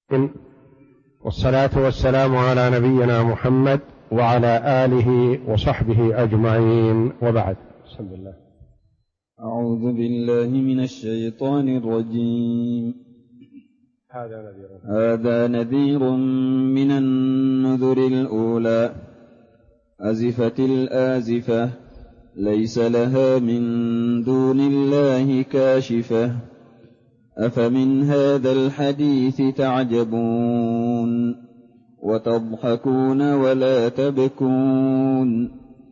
والصلاة والسلام على نبينا محمد وعلى آله وصحبه أجمعين، وبعد. بسم الله. أعوذ بالله من الشيطان الرجيم. هذا نذير من النذر الأولى. أزفت الآزفة ليس لها من دون الله كاشفة. أفمن هذا الحديث تعجبون وتضحكون ولا تبكون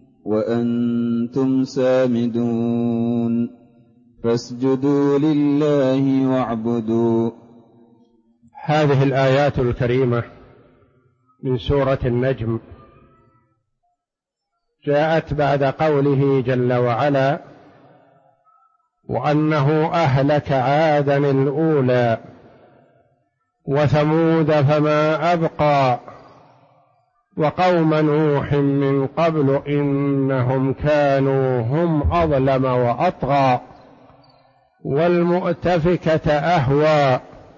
وأنتم سامدون فاسجدوا لله واعبدوا. هذه الآيات الكريمة من سورة النجم جاءت بعد قوله جل وعلا: وأنه أهلك عادا الأولى وثمود فما أبقى وقوم نوح من قبل إنهم كانوا هم أظلم وأطغى والمؤتفكة أهوى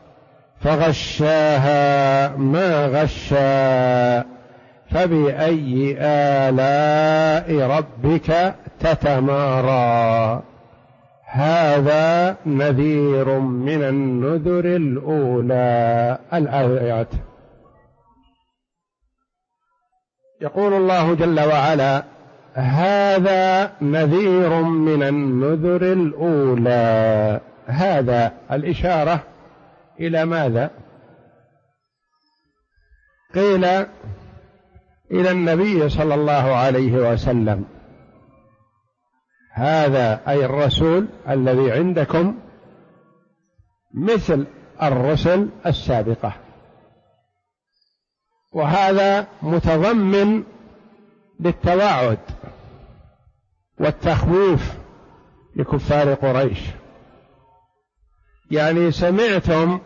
فغشاها ما غشى فبأي آلاء ربك تتمارى. هذا نذير من النذر الأولى. الآيات. يقول الله جل وعلا: هذا نذير من النذر الأولى. هذا الإشارة إلى ماذا؟ قيل إلى النبي صلى الله عليه وسلم. هذا أي الرسول الذي عندكم مثل الرسل السابقة، وهذا متضمن للتوعد والتخويف لكفار قريش. يعني سمعتم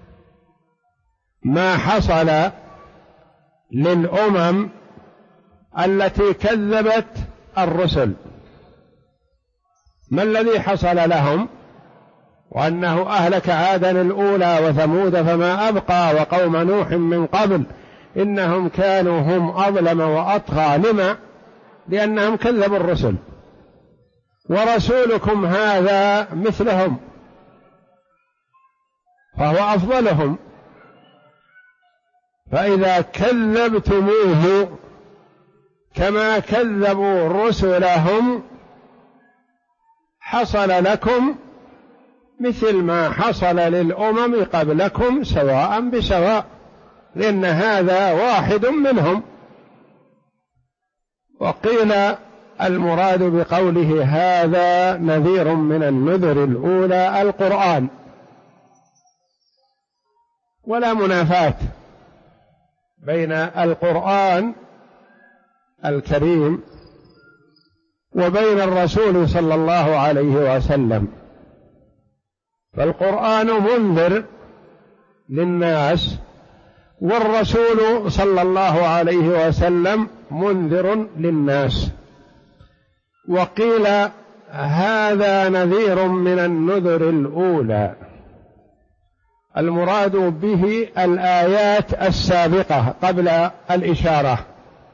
ما حصل للأمم التي كذبت الرسل. ما الذي حصل لهم؟ وأنه أهلك عادا الأولى وثمود فما أبقى وقوم نوح من قبل إنهم كانوا هم أظلم وأطغى. لما؟ لأنهم كذبوا الرسل، ورسولكم هذا مثلهم فهو أفضلهم، فإذا كذبتموه كما كذبوا رسلهم حصل لكم مثل ما حصل للأمم قبلكم سواء بسواء، لأن هذا واحد منهم. وقيل المراد بقوله هذا نذير من النذر الأولى القرآن، ولا منافاة بين القرآن الكريم وبين الرسول صلى الله عليه وسلم. فالقرآن منذر للناس، والرسول صلى الله عليه وسلم منذر للناس. وقيل هذا نذير من النذر الأولى، المراد به الآيات السابقة قبل الإشارة.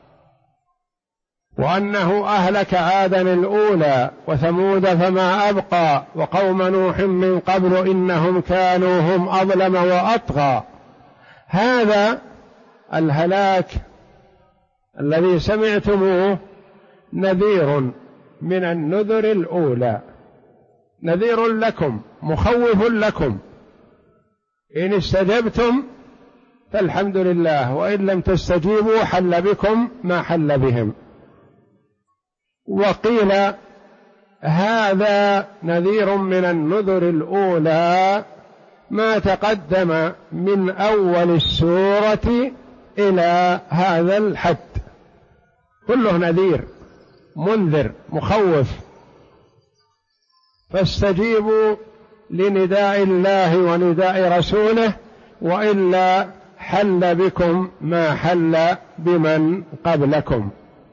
وأنه أهلك عادا الأولى وثمود فما أبقى وقوم نوح من قبل إنهم كانوا هم أظلم وأطغى. هذا الهلاك الذي سمعتموه نذير من النذر الأولى، نذير لكم مخوف لكم، إن استجبتم فالحمد لله، وإن لم تستجيبوا حل بكم ما حل بهم. وقيل هذا نذير من النذر الأولى ما تقدم من أول السورة إلى هذا الحد، كله نذير منذر مخوف. فاستجيبوا لنداء الله ونداء رسوله، وإلا حل بكم ما حل بمن قبلكم.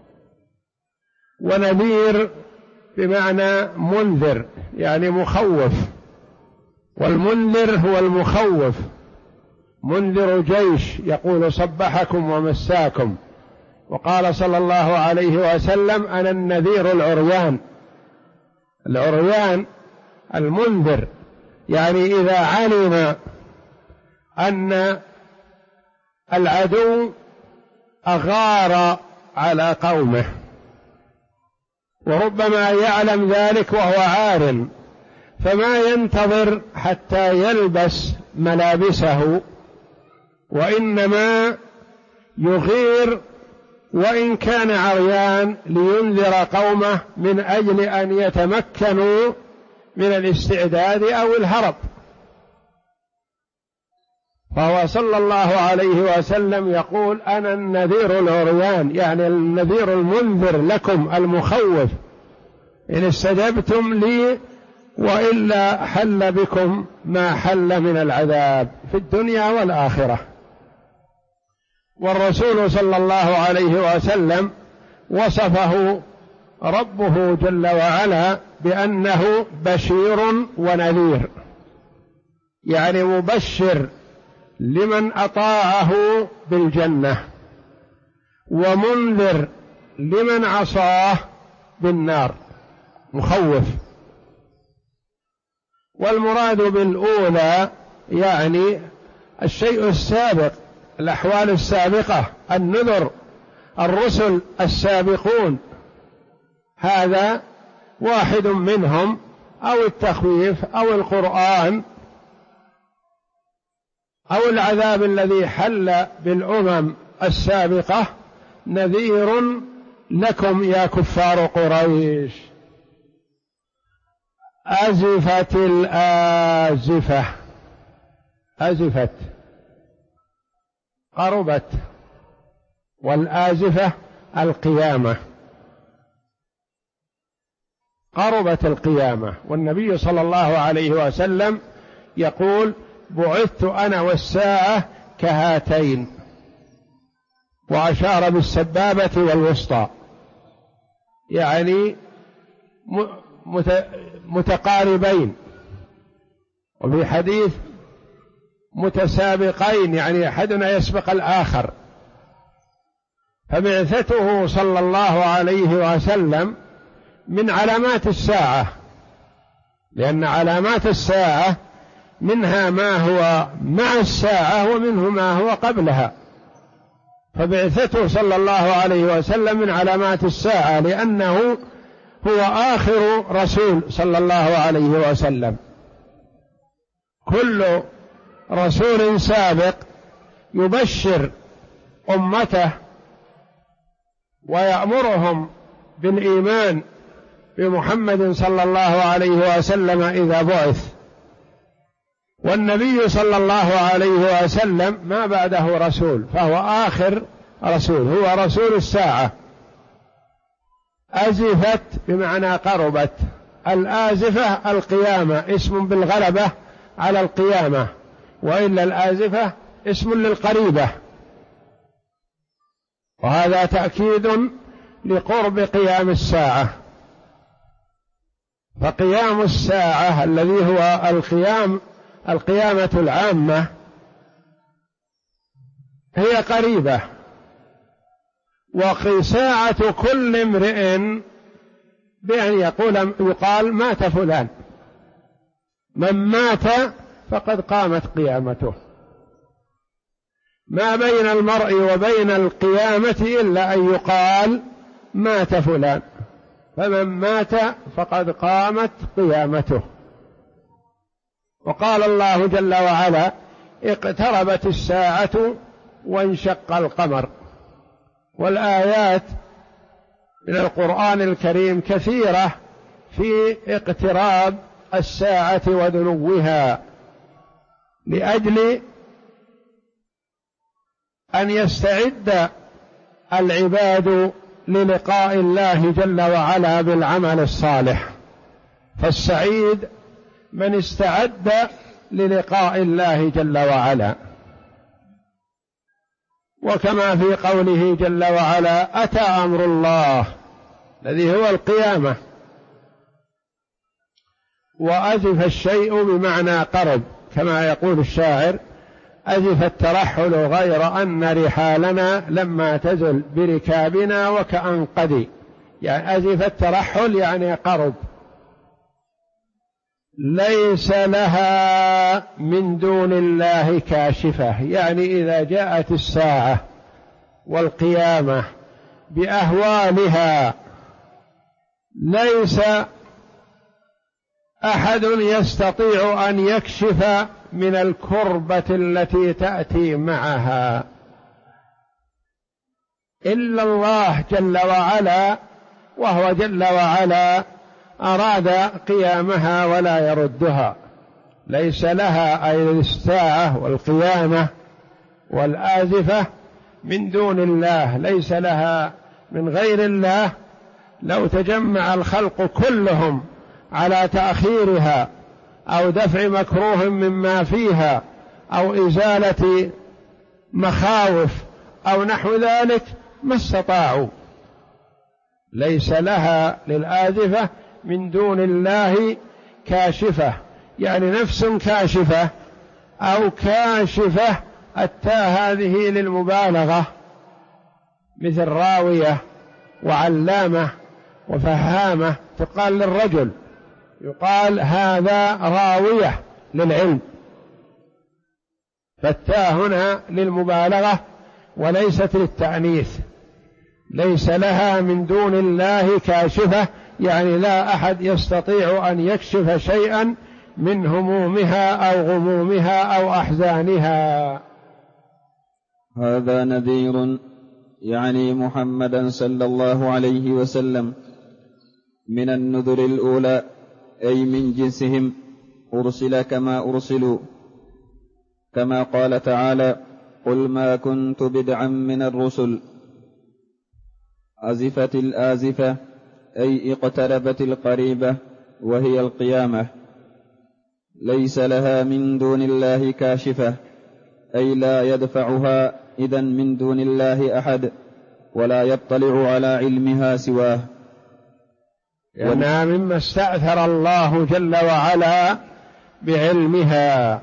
ونذير بمعنى منذر يعني مخوف، والمنذر هو المخوف، منذر جيش يقول صبحكم ومساكم. وقال صلى الله عليه وسلم أنا النذير العريان. العريان المنذر، يعني إذا علم أن العدو أغار على قومه، وربما يعلم ذلك وهو عار، فما ينتظر حتى يلبس ملابسه، وإنما يغير وإن كان عريان لينذر قومه من أجل أن يتمكنوا من الاستعداد أو الهرب. فهو صلى الله عليه وسلم يقول أنا النذير العريان، يعني النذير المنذر لكم المخوف إن استجبتم لي، وإلا حل بكم ما حل من العذاب في الدنيا والآخرة. والرسول صلى الله عليه وسلم وصفه ربه جل وعلا بأنه بشير ونذير، يعني مبشر لمن أطاعه بالجنة، ومنذر لمن عصاه بالنار، مخوف. والمراد بالأولى يعني الشيء السابق، الأحوال السابقة، النذر، الرسل السابقون، هذا واحد منهم، أو التخويف أو القرآن أو العذاب الذي حل بالأمم السابقة، نذير لكم يا كفار قريش. أزفت الآزفة، أزفت قربت، والآزفة القيامة، قربت القيامة. والنبي صلى الله عليه وسلم يقول بعثت أنا والساعة كهاتين، وأشار بالسبابة والوسطى، يعني متقاربين، وفي حديث متسابقين، يعني أحدنا يسبق الآخر. فبعثته صلى الله عليه وسلم من علامات الساعة، لأن علامات الساعة منها ما هو مع الساعة ومنه ما هو قبلها. فبعثته صلى الله عليه وسلم من علامات الساعة، لأنه هو آخر رسول صلى الله عليه وسلم. كل رسول سابق يبشر أمته ويأمرهم بالإيمان بمحمد صلى الله عليه وسلم إذا بعث. والنبي صلى الله عليه وسلم ما بعده رسول، فهو آخر رسول، هو رسول الساعة. أزفت بمعنى قربت، الآزفة القيامة، اسم بالغلبة على القيامة، وإلا الآزفة اسم للقريبة، وهذا تأكيد لقرب قيام الساعة. فقيام الساعة الذي هو القيامة العامة هي قريبة، وساعة كل امرئ بأن يقال مات فلان، من مات فقد قامت قيامته. ما بين المرء وبين القيامة إلا أن يقال مات فلان، فمن مات فقد قامت قيامته. وقال الله جل وعلا اقتربت الساعة وانشق القمر. والآيات من القرآن الكريم كثيرة في اقتراب الساعة ودنوها، لأجل أن يستعد العباد للقاء الله جل وعلا بالعمل الصالح. فالسعيد من استعد للقاء الله جل وعلا. وكما في قوله جل وعلا أتى أمر الله الذي هو القيامة. وأزف الشيء بمعنى قرب، كما يقول الشاعر أزف الترحل غير أن رحالنا لما تزل بركابنا وكأنقدي، يعني أزف الترحل يعني قرب. ليس لها من دون الله كاشفة، يعني إذا جاءت الساعة والقيامة بأهوالها ليس أحد يستطيع أن يكشف من الكربة التي تأتي معها إلا الله جل وعلا، وهو جل وعلا أراد قيامها ولا يردها. ليس لها أي الساعة والقيامة والآزفة من دون الله، ليس لها من غير الله. لو تجمع الخلق كلهم على تأخيرها أو دفع مكروه مما فيها أو إزالة مخاوف أو نحو ذلك ما استطاعوا. ليس لها للآزفة من دون الله كاشفة، يعني نفس كاشفة أو كاشفة. التاء هذه للمبالغة، مثل راوية وعلامة وفهامة، تقال للرجل، يقال هذا راوية للعلم، فالتاء هنا للمبالغة وليست للتأنيث. ليس لها من دون الله كاشفة، يعني لا أحد يستطيع أن يكشف شيئا من همومها أو غمومها أو أحزانها. هذا نذير يعني محمدا صلى الله عليه وسلم من النذر الأولى، أي من جنسهم، أرسل كما أرسلوا، كما قال تعالى: قل ما كنت بدعا من الرسل. أزفت الآزفة أي اقتربت القريبة، وهي القيامة. ليس لها من دون الله كاشفة، أي لا يدفعها إذن من دون الله أحد، ولا يطلع على علمها سواه، لأنها مما استأثر الله جل وعلا بعلمها.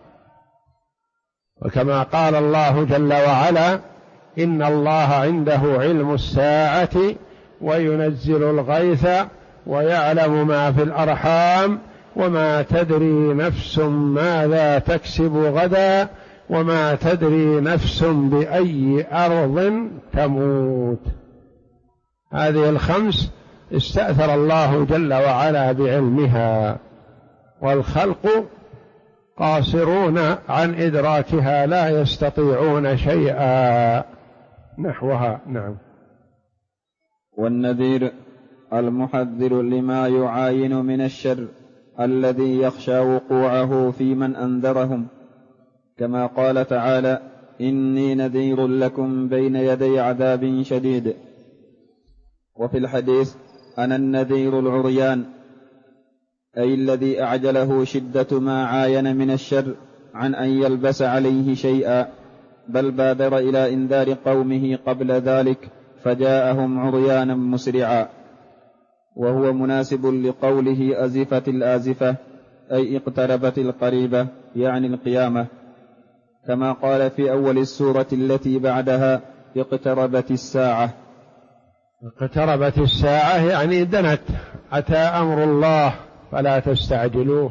وكما قال الله جل وعلا: إن الله عنده علم الساعة وينزل الغيث ويعلم ما في الأرحام وما تدري نفس ماذا تكسب غدا وما تدري نفس بأي أرض تموت. هذه الخمس استأثر الله جل وعلا بعلمها، والخلق قاصرون عن إدراكها، لا يستطيعون شيئا نحوها. نعم. والنذير المحذر لما يعاين من الشر الذي يخشى وقوعه في من أنذرهم، كما قال تعالى: إني نذير لكم بين يدي عذاب شديد. وفي الحديث: أنا النذير العريان، أي الذي أعجله شدة ما عاين من الشر عن أن يلبس عليه شيئا، بل بادر إلى إنذار قومه قبل ذلك فجاءهم عريانا مسرعا. وهو مناسب لقوله: أزفت الآزفة، أي اقتربت القريبة، يعني القيامة، كما قال في أول السورة التي بعدها: اقتربت الساعة. اقتربت الساعة يعني دنت، أتى أمر الله فلا تستعجلوه.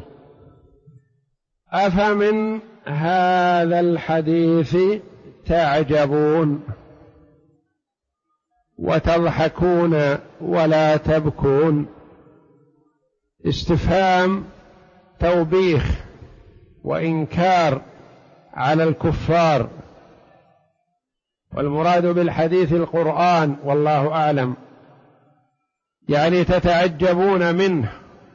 أفمن هذا الحديث تعجبون وتضحكون ولا تبكون؟ استفهام توبيخ وإنكار على الكفار، والمراد بالحديث القرآن والله أعلم. يعني تتعجبون منه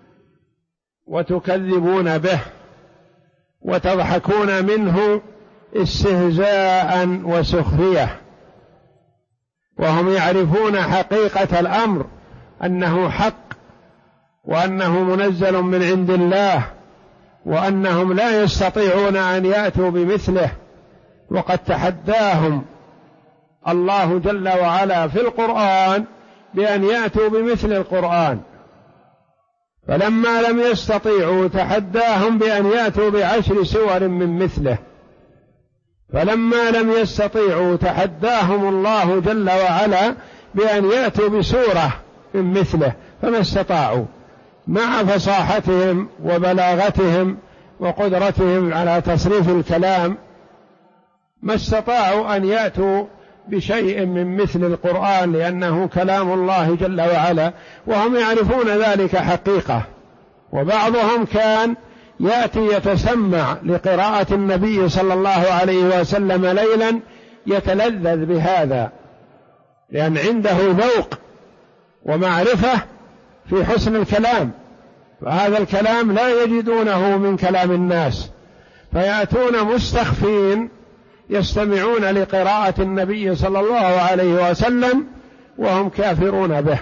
وتكذبون به وتضحكون منه استهزاء وسخرية، وهم يعرفون حقيقة الأمر أنه حق وأنه منزل من عند الله وأنهم لا يستطيعون أن يأتوا بمثله، وقد تحداهم الله جل وعلا في القرآن بأن يأتوا بمثل القرآن، فلما لم يستطيعوا تحداهم بأن يأتوا ب10 سور من مثله، فلما لم يستطيعوا تحداهم الله جل وعلا بأن يأتوا بسورة من مثله، فما استطاعوا مع فصاحتهم وبلاغتهم وقدرتهم على تصريف الكلام، ما استطاعوا أن يأتوا بشيء من مثل القرآن، لأنه كلام الله جل وعلا، وهم يعرفون ذلك حقيقة. وبعضهم كان يأتي يتسمع لقراءة النبي صلى الله عليه وسلم ليلا يتلذذ بهذا، لأن عنده ذوق ومعرفة في حسن الكلام، فهذا الكلام لا يجدونه من كلام الناس، فيأتون مستخفين يستمعون لقراءة النبي صلى الله عليه وسلم وهم كافرون به.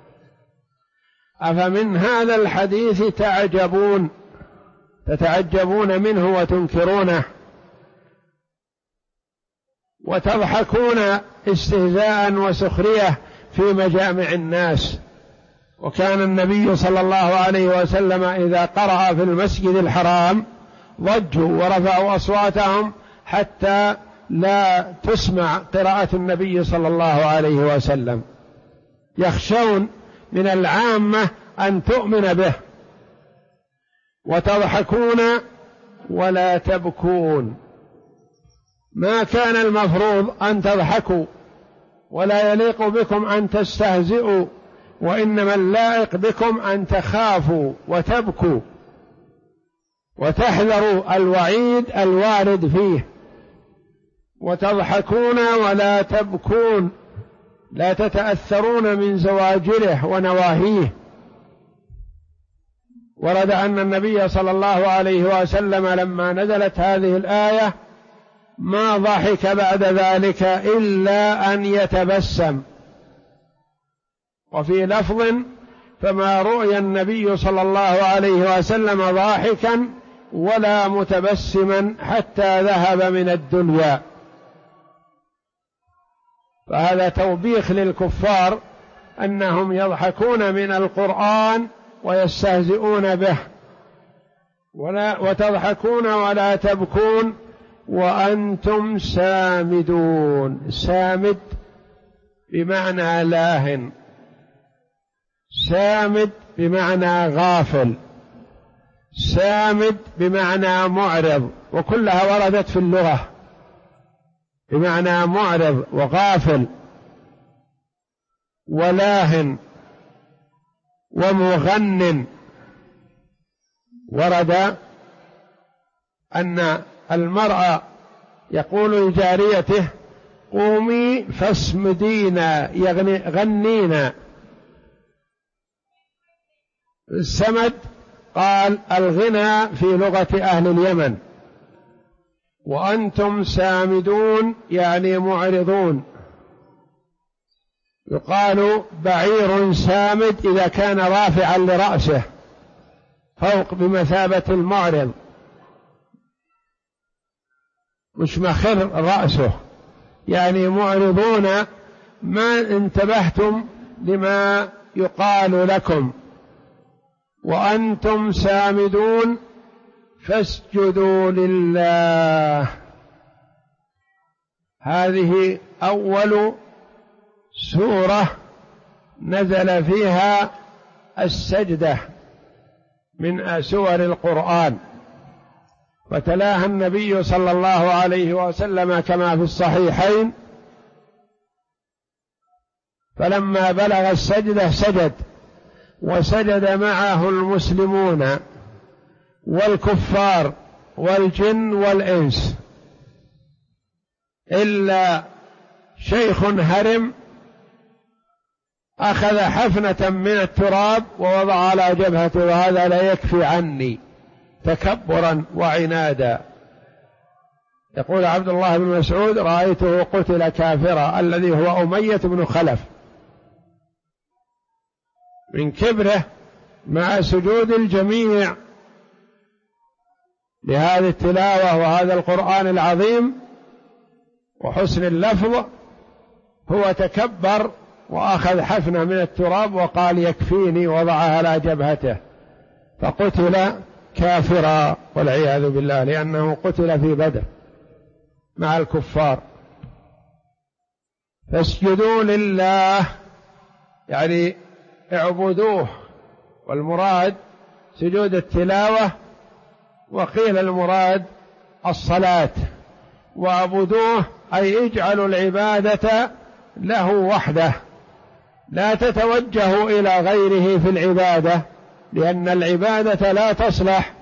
أفمن هذا الحديث تتعجبون منه وتنكرونه وتضحكون استهزاء وسخرية في مجامع الناس. وكان النبي صلى الله عليه وسلم إذا قرأ في المسجد الحرام ضجوا ورفعوا أصواتهم حتى لا تسمع قراءة النبي صلى الله عليه وسلم، يخشون من العامة أن تؤمن به. وتضحكون ولا تبكون، ما كان المفروض أن تضحكوا، ولا يليق بكم أن تستهزئوا، وإنما اللائق بكم أن تخافوا وتبكوا وتحذروا الوعيد الوارد فيه. وتضحكون ولا تبكون، لا تتأثرون من زواجره ونواهيه. ورد أن النبي صلى الله عليه وسلم لما نزلت هذه الآية ما ضحك بعد ذلك إلا أن يتبسم. وفي لفظ فما رؤي النبي صلى الله عليه وسلم ضاحكا ولا متبسما حتى ذهب من الدنيا. فهذا توبيخ للكفار أنهم يضحكون من القرآن ويستهزئون به. وتضحكون ولا تبكون وأنتم سامدون. سامد بمعنى لاهن، سامد بمعنى غافل، سامد بمعنى معرض، وكلها وردت في اللغة بمعنى معرض وغافل ولاهن ومغن. ورد أن المرأة يقول لجاريته قومي فاسمدينا، غنينا. السمد قال الغنى في لغة أهل اليمن. وأنتم سامدون يعني معرضون. يقال بعير سامد إذا كان رافعا لرأسه فوق بمثابة المعرض، مش مخر رأسه، يعني معرضون ما انتبهتم لما يقال لكم. وأنتم سامدون فاسجدوا لله. هذه أول سورة نزل فيها السجدة من سور القرآن، فتلاها النبي صلى الله عليه وسلم كما في الصحيحين، فلما بلغ السجدة سجد، وسجد معه المسلمون والكفار والجن والإنس إلا شيخ هرم أخذ حفنة من التراب ووضع على جبهته، وهذا لا يكفي عني تكبرا وعنادا. يقول عبد الله بن مسعود رأيته قتل كافرا، الذي هو أمية بن خلف، من كبره مع سجود الجميع لهذه التلاوة وهذا القرآن العظيم وحسن اللفظ، هو تكبر وأخذ حفنة من التراب وقال يكفيني، وضعها على جبهته، فقتل كافرا والعياذ بالله، لأنه قتل في بدر. مع الكفار. فاسجدوا لله يعني اعبدوه، والمراد سجود التلاوة، وقيل المراد الصلاة. واعبدوه أي اجعلوا العبادة له وحده، لا تتوجهوا إلى غيره في العبادة، لأن العبادة لا تصلح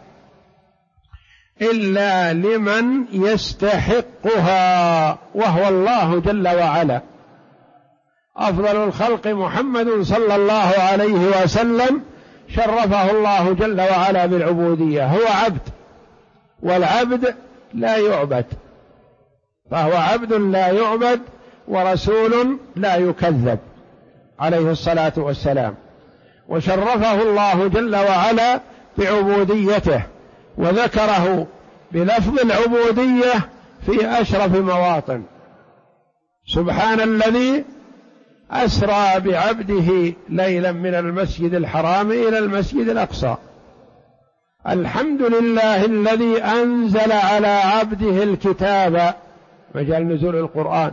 إلا لمن يستحقها، وهو الله جل وعلا. أفضل الخلق محمد صلى الله عليه وسلم شرفه الله جل وعلا بالعبودية، هو عبد، والعبد لا يعبد، فهو عبد لا يعبد ورسول لا يكذب عليه الصلاة والسلام. وشرفه الله جل وعلا بعبوديته، وذكره بلفظ العبودية في أشرف مواطن: سبحان الذي أسرى بعبده ليلا من المسجد الحرام إلى المسجد الأقصى، الحمد لله الذي أنزل على عبده الكتاب، مجال نزول القرآن،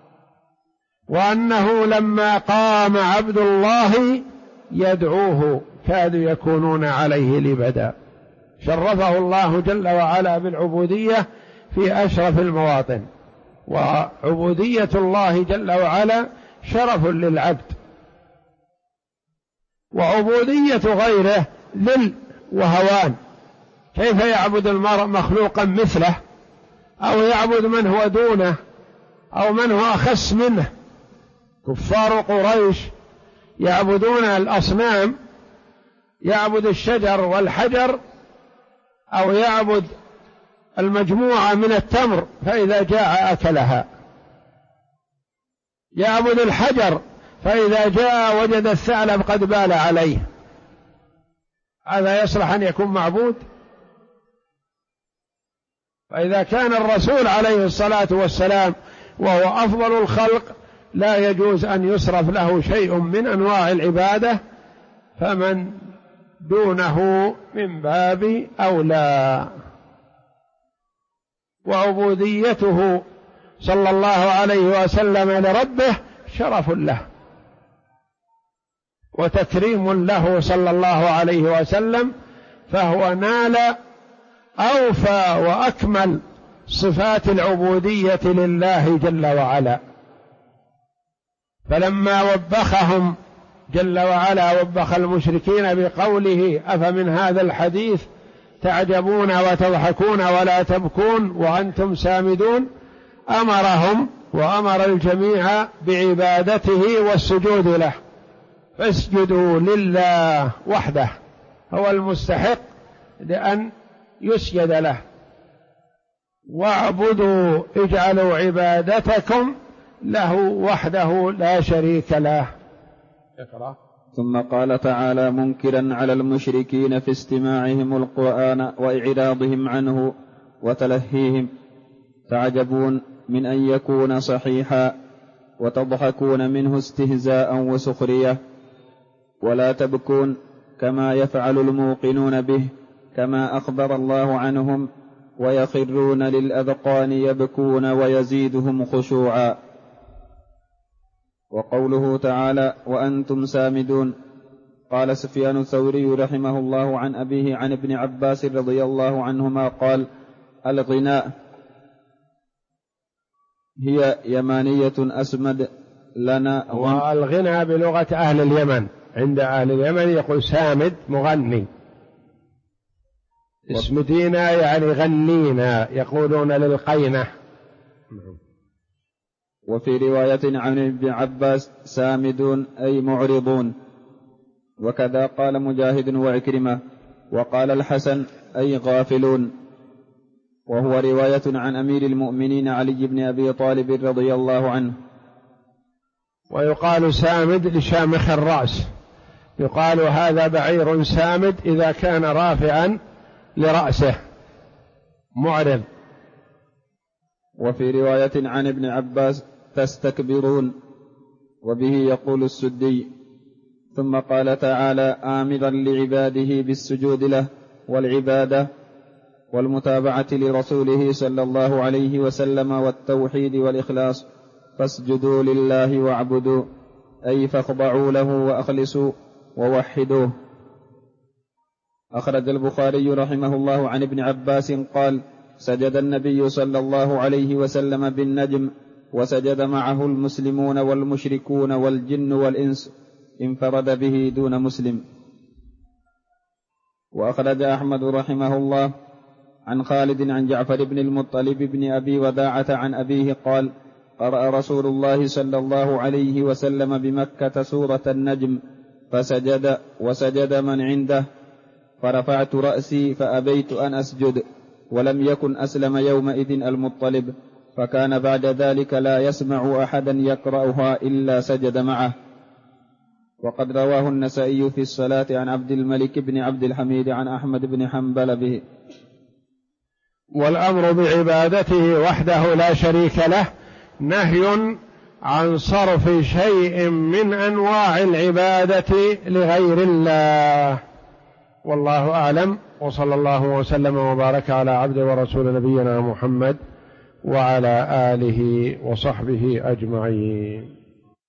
وأنه لما قام عبد الله يدعوه كادوا يكونون عليه لبدا. شرفه الله جل وعلا بالعبودية في أشرف المواطن، وعبودية الله جل وعلا شرف للعبد، وعبودية غيره ذل وهوان. كيف يعبد المرء مخلوقا مثله، أو يعبد من هو دونه، أو من هو أخس منه؟ كفار قريش يعبدون الأصنام، يعبد الشجر والحجر، أو يعبد المجموعة من التمر فإذا جاء أكلها، يعبد الحجر فإذا جاء وجد الثعلب قد بال عليه. هذا يصلح أن يكون معبود؟ فإذا كان الرسول عليه الصلاة والسلام وهو أفضل الخلق لا يجوز أن يصرف له شيء من أنواع العبادة، فمن دونه من باب أولى. وعبوديته صلى الله عليه وسلم لربه شرف له وتكريم له صلى الله عليه وسلم، فهو نال أوفى وأكمل صفات العبودية لله جل وعلا. فلما وبخهم جل وعلا وبخ المشركين بقوله: أفمن هذا الحديث تعجبون وتضحكون ولا تبكون وأنتم سامدون، أمرهم وأمر الجميع بعبادته والسجود له. فاسجدوا لله وحده، هو المستحق لأن يسجد له. واعبدوا اجعلوا عبادتكم له وحده لا شريك له. اقرأ. ثم قال تعالى منكرا على المشركين في استماعهم القرآن وإعراضهم عنه وتلهيهم: تعجبون من أن يكون صحيحا وتضحكون منه استهزاء وسخرية، ولا تبكون كما يفعل الموقنون به، كما أخبر الله عنهم: ويخرون للأذقان يبكون ويزيدهم خشوعا. وقوله تعالى: وأنتم سامدون. قال سفيان الثوري رحمه الله عن أبيه عن ابن عباس رضي الله عنهما قال: الغناء هي يمانية أسمد لنا. والغنى بلغة أهل اليمن، عند أهل اليمن يقول سامد مغني، اسمدينا يعني غنينا، يقولون للقينة. وفي رواية عن ابن عباس: سامدون أي معرضون. وكذا قال مجاهد وعكرمة. وقال الحسن: أي غافلون. وهو رواية عن أمير المؤمنين علي بن أبي طالب رضي الله عنه. ويقال سامد لشامخ الرأس، يقال هذا بعير سامد إذا كان رافعا لرأسه معرض. وفي رواية عن ابن عباس: تستكبرون. وبه يقول السدي. ثم قال تعالى آمرا لعباده بالسجود له والعبادة: والمتابعة لرسوله صلى الله عليه وسلم والتوحيد والإخلاص، فاسجدوا لله واعبدوا، أي فاخضعوا له وأخلصوا ووحدوه. أخرج البخاري رحمه الله عن ابن عباس قال: سجد النبي صلى الله عليه وسلم بالنجم، وسجد معه المسلمون والمشركون والجن والإنس، انفرد به دون مسلم. وأخرج أحمد رحمه الله عن خالد عن جعفر بن المطلب بن أبي وداعة عن أبيه قال: قرأ رسول الله صلى الله عليه وسلم بمكة سورة النجم، فسجد وسجد من عنده، فرفعت رأسي فأبيت أن أسجد، ولم يكن أسلم يومئذ المطلب، فكان بعد ذلك لا يسمع أحدا يقرأها إلا سجد معه. وقد رواه النسائي في الصلاة عن عبد الملك بن عبد الحميد عن أحمد بن حنبل به. والأمر بعبادته وحده لا شريك له نهي عن صرف شيء من أنواع العبادة لغير الله. والله أعلم، وصلى الله وسلم وبارك على عبد ورسول نبينا محمد وعلى آله وصحبه أجمعين.